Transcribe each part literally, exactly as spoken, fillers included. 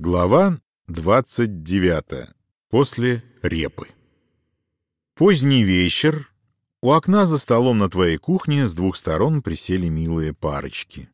Глава двадцать девятая. После репы. Поздний вечер. У окна за столом на твоей кухне с двух сторон присели милые парочки.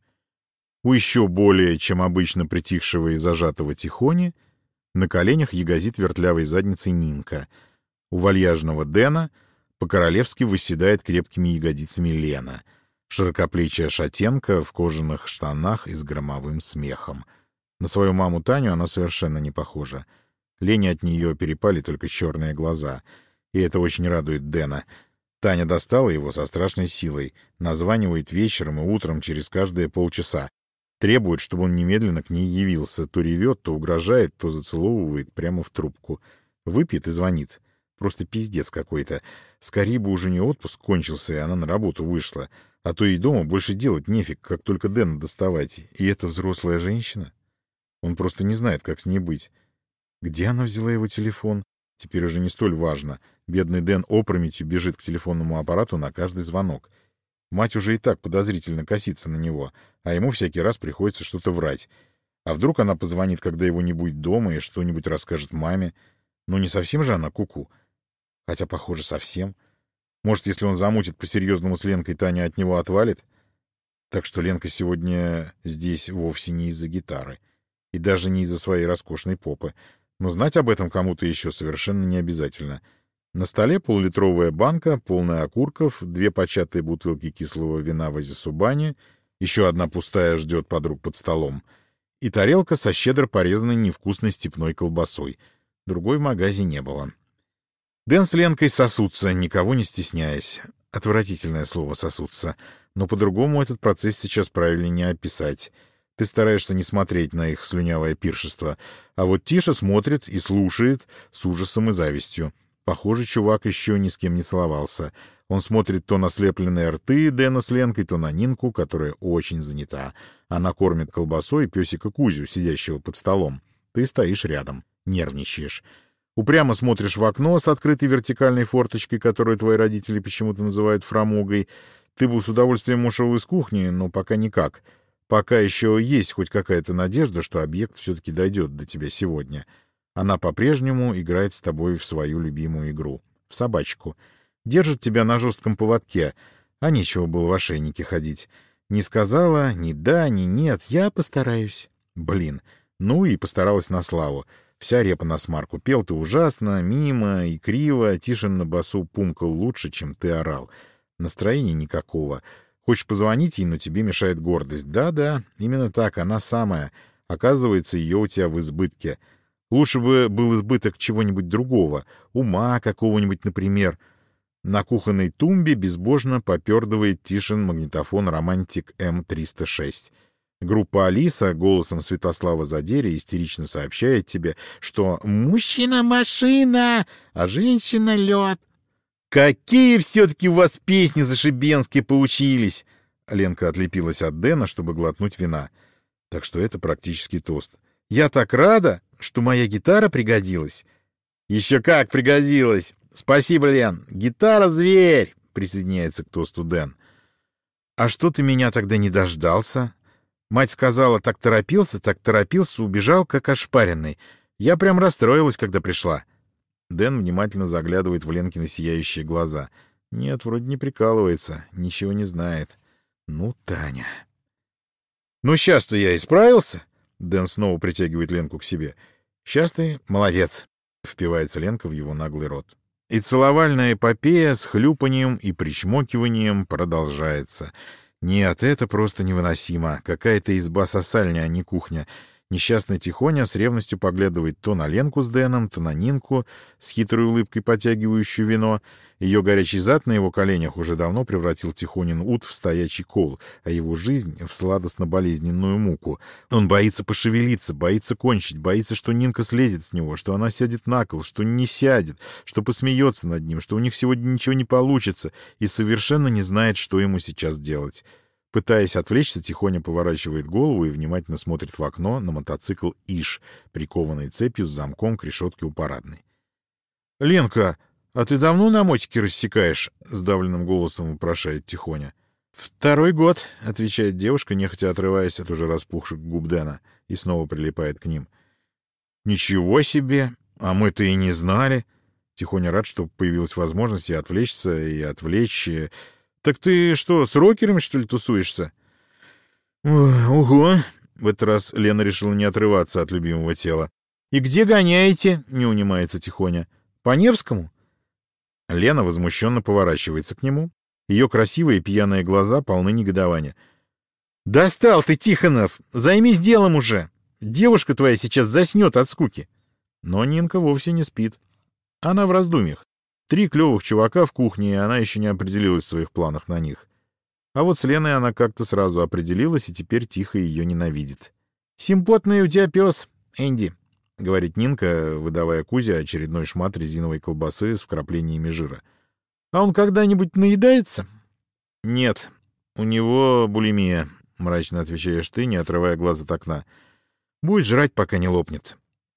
У еще более, чем обычно притихшего и зажатого Тихони, на коленях ягозит вертлявой задницей Нинка. У вальяжного Дэна по-королевски восседает крепкими ягодицами Лена, широкоплечья шатенка в кожаных штанах и с громовым смехом. На свою маму Таню она совершенно не похожа. Лене от нее перепали только черные глаза, и это очень радует Дэна. Таня достала его со страшной силой, названивает вечером и утром через каждые полчаса, требует, чтобы он немедленно к ней явился, то ревет, то угрожает, то зацеловывает прямо в трубку. Выпьет и звонит. Просто пиздец какой-то. Скорее бы уже не отпуск кончился, и она на работу вышла, а то ей дома больше делать нефиг, как только Дэна доставать. И это взрослая женщина? Он просто не знает, как с ней быть. Где она взяла его телефон? Теперь уже не столь важно. Бедный Дэн опрометью бежит к телефонному аппарату на каждый звонок. Мать уже и так подозрительно косится на него, а ему всякий раз приходится что-то врать. А вдруг она позвонит, когда его не будет дома, и что-нибудь расскажет маме? Ну, не совсем же она куку. Хотя, похоже, совсем. Может, если он замутит по-серьезному с Ленкой, Таня от него отвалит? Так что Ленка сегодня здесь вовсе не из-за гитары. И даже не из-за своей роскошной попы. Но знать об этом кому-то еще совершенно не обязательно. На столе полулитровая банка, полная окурков, две початые бутылки кислого вина в азисубане, еще одна пустая ждет подруг под столом, и тарелка со щедро порезанной невкусной степной колбасой. Другой в магазе не было. Дэн с Ленкой сосутся, никого не стесняясь. Отвратительное слово «сосутся», но по-другому этот процесс сейчас правильно не описать. Ты стараешься не смотреть на их слюнявое пиршество, а вот Тиша смотрит и слушает с ужасом и завистью. Похоже, чувак еще ни с кем не целовался. Он смотрит то на слепленные рты Дэна с Ленкой, то на Нинку, которая очень занята. Она кормит колбасой песика Кузю, сидящего под столом. Ты стоишь рядом, нервничаешь. Упрямо смотришь в окно с открытой вертикальной форточкой, которую твои родители почему-то называют фрамугой. Ты бы с удовольствием ушел из кухни, но пока никак. Пока еще есть хоть какая-то надежда, что объект все-таки дойдет до тебя сегодня. Она по-прежнему играет с тобой в свою любимую игру — в собачку. Держит тебя на жестком поводке, а нечего было в ошейнике ходить. Не сказала ни да, ни нет, я постараюсь. Блин, ну и постаралась на славу. Вся репа насмарку. Пел ты ужасно, мимо и криво, Тишин на басу пумкал лучше, чем ты орал. Настроения никакого. Хочешь позвонить ей, но тебе мешает гордость. Да-да, именно так, она самая. Оказывается, ее у тебя в избытке. Лучше бы был избыток чего-нибудь другого. Ума какого-нибудь, например. На кухонной тумбе безбожно попердывает Тишин магнитофон «Романтик Эм триста шесть». Группа «Алиса» голосом Святослава Задеря истерично сообщает тебе, что «мужчина-машина, а женщина-лед». «Какие все-таки у вас песни зашибенские получились!» Ленка отлепилась от Дэна, чтобы глотнуть вина. Так что это практически тост. «Я так рада, что моя гитара пригодилась». «Еще как пригодилась! Спасибо, Лен! Гитара — зверь!» — присоединяется к тосту Дэн. «А что ты меня тогда не дождался?» Мать сказала, так торопился, так торопился, убежал, как ошпаренный. Я прям расстроилась, когда пришла. Дэн внимательно заглядывает в Ленкины сияющие глаза. Нет, вроде не прикалывается, ничего не знает. Ну, Таня. «Ну, сейчас-то я исправился!» Дэн снова притягивает Ленку к себе. «Сейчас ты молодец!» — впивается Ленка в его наглый рот. И целовальная эпопея с хлюпанием и причмокиванием продолжается. Нет, это просто невыносимо. Какая-то изба-сосальня, а не кухня. Несчастный Тихоня с ревностью поглядывает то на Ленку с Дэном, то на Нинку, с хитрой улыбкой потягивающую вино. Ее горячий зад на его коленях уже давно превратил Тихонин ут в стоячий кол, а его жизнь — в сладостно-болезненную муку. Он боится пошевелиться, боится кончить, боится, что Нинка слезет с него, что она сядет на кол, что не сядет, что посмеется над ним, что у них сегодня ничего не получится, и совершенно не знает, что ему сейчас делать. Пытаясь отвлечься, Тихоня поворачивает голову и внимательно смотрит в окно на мотоцикл «Иш», прикованный цепью с замком к решетке у парадной. «Ленка, а ты давно на мотике рассекаешь?» — сдавленным голосом вопрошает Тихоня. «Второй год», — отвечает девушка, нехотя отрываясь от уже распухших губ Дэна, и снова прилипает к ним. Ничего себе! А мы-то и не знали. Тихоня рад, что появилась возможность и отвлечься, и отвлечь. Так ты что, с рокерами, что ли, тусуешься? Ого! В этот раз Лена решила не отрываться от любимого тела. «И где гоняете?» — не унимается Тихоня. «По Невскому?» Лена возмущенно поворачивается к нему. Ее красивые пьяные глаза полны негодования. «Достал ты, Тихонов! Займись делом уже! Девушка твоя сейчас заснет от скуки!» Но Нинка вовсе не спит. Она в раздумьях. Три клевых чувака в кухне, и она еще не определилась в своих планах на них. А вот с Леной она как-то сразу определилась и теперь тихо ее ненавидит. «Симпотный у тебя пес, Энди», — говорит Нинка, выдавая Кузе очередной шмат резиновой колбасы с вкраплениями жира. «А он когда-нибудь наедается?» «Нет, у него булимия», — мрачно отвечаешь ты, не отрывая глаз от окна. «Будет жрать, пока не лопнет».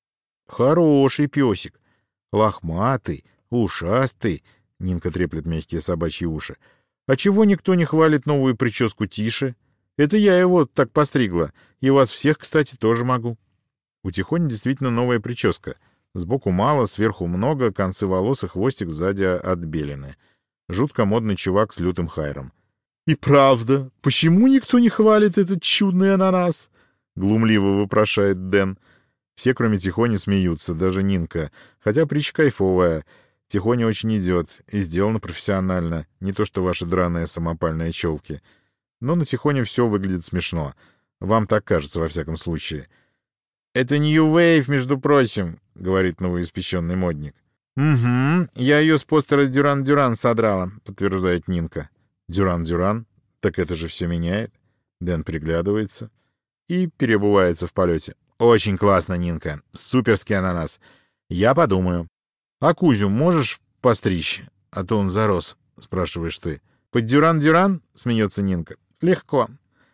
«Хороший песик. Лохматый, ушастый», — Нинка треплет мягкие собачьи уши. «А чего никто не хвалит новую прическу Тиши? Это я его так постригла. И вас всех, кстати, тоже могу». У Тихони действительно новая прическа. Сбоку мало, сверху много, концы волос и хвостик сзади отбелены. Жутко модный чувак с лютым хайром. «И правда, почему никто не хвалит этот чудный ананас?» — глумливо вопрошает Дэн. Все, кроме Тихони, смеются, даже Нинка. Хотя притча кайфовая. Тихоня очень идет и сделано профессионально. Не то что ваши драные самопальные челки. Но на Тихоне все выглядит смешно. Вам так кажется, во всяком случае. «Это New Wave, между прочим», — говорит новоиспеченный модник. «Угу, я ее с постера Дюран-Дюран содрала», — подтверждает Нинка. «Дюран-Дюран? Так это же все меняет». Дэн приглядывается и переобувается в полете. «Очень классно, Нинка. Суперский ананас. Я подумаю. А Кузю можешь постричь? А то он зарос», — спрашиваешь ты. «Под Дюран-Дюран?» — смеется Нинка. «Легко».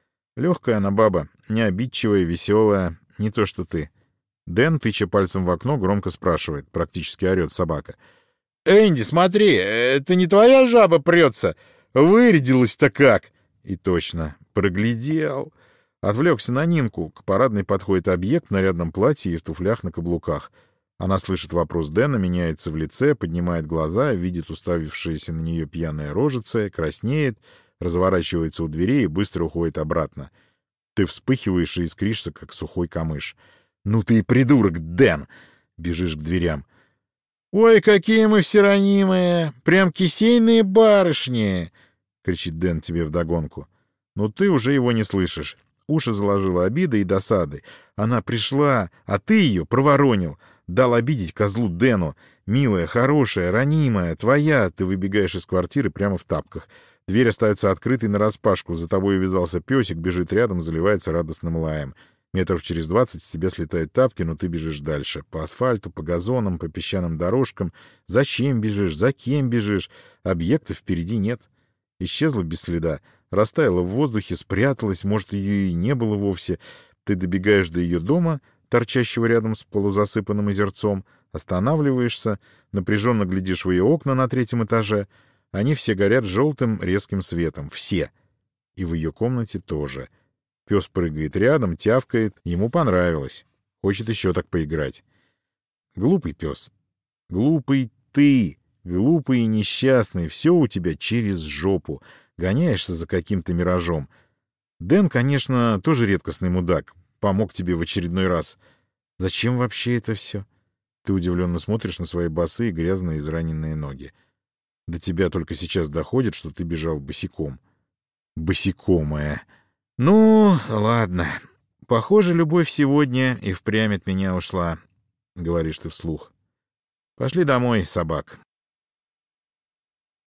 Легкая она баба, не обидчивая, веселая, не то что ты. Дэн, тыча пальцем в окно, громко спрашивает, практически орет собака. «Энди, смотри, это не твоя жаба прется? Вырядилась-то как!» И точно, проглядел. Отвлекся на Нинку. К парадной подходит объект в нарядном платье и в туфлях на каблуках. Она слышит вопрос Дэна, меняется в лице, поднимает глаза, видит уставившиеся на нее пьяные рожицы, краснеет, разворачивается у дверей и быстро уходит обратно. Ты вспыхиваешь и искришься, как сухой камыш. «Ну ты и придурок, Дэн!» Бежишь к дверям. «Ой, какие мы все ранимые! Прям кисейные барышни!» — кричит Дэн тебе вдогонку. Но ты уже его не слышишь. Уши заложила обида и досады. Она пришла, а ты ее проворонил. Дал обидеть козлу Дэну. Милая, хорошая, ранимая, твоя. Ты выбегаешь из квартиры прямо в тапках. Дверь остается открытой нараспашку. За тобой увязался песик, бежит рядом, заливается радостным лаем. Метров через двадцать с тебя слетают тапки, но ты бежишь дальше. По асфальту, по газонам, по песчаным дорожкам. Зачем бежишь? За кем бежишь? Объекта впереди нет. Исчезла без следа. Растаяла в воздухе, спряталась, может, ее и не было вовсе. Ты добегаешь до ее дома, торчащего рядом с полузасыпанным озерцом, останавливаешься, напряженно глядишь в ее окна на третьем этаже. Они все горят желтым резким светом. Все. И в ее комнате тоже. Пес прыгает рядом, тявкает. Ему понравилось. Хочет еще так поиграть. Глупый пес. Глупый ты. Глупый и несчастный. Все у тебя через жопу. Гоняешься за каким-то миражом. Дэн, конечно, тоже редкостный мудак. Помог тебе в очередной раз. Зачем вообще это все? Ты удивленно смотришь на свои босые, грязные, израненные ноги. До тебя только сейчас доходит, что ты бежал босиком. Босиком, э. Ну, ладно. Похоже, любовь сегодня и впрямь от меня ушла, — говоришь ты вслух. Пошли домой, собак.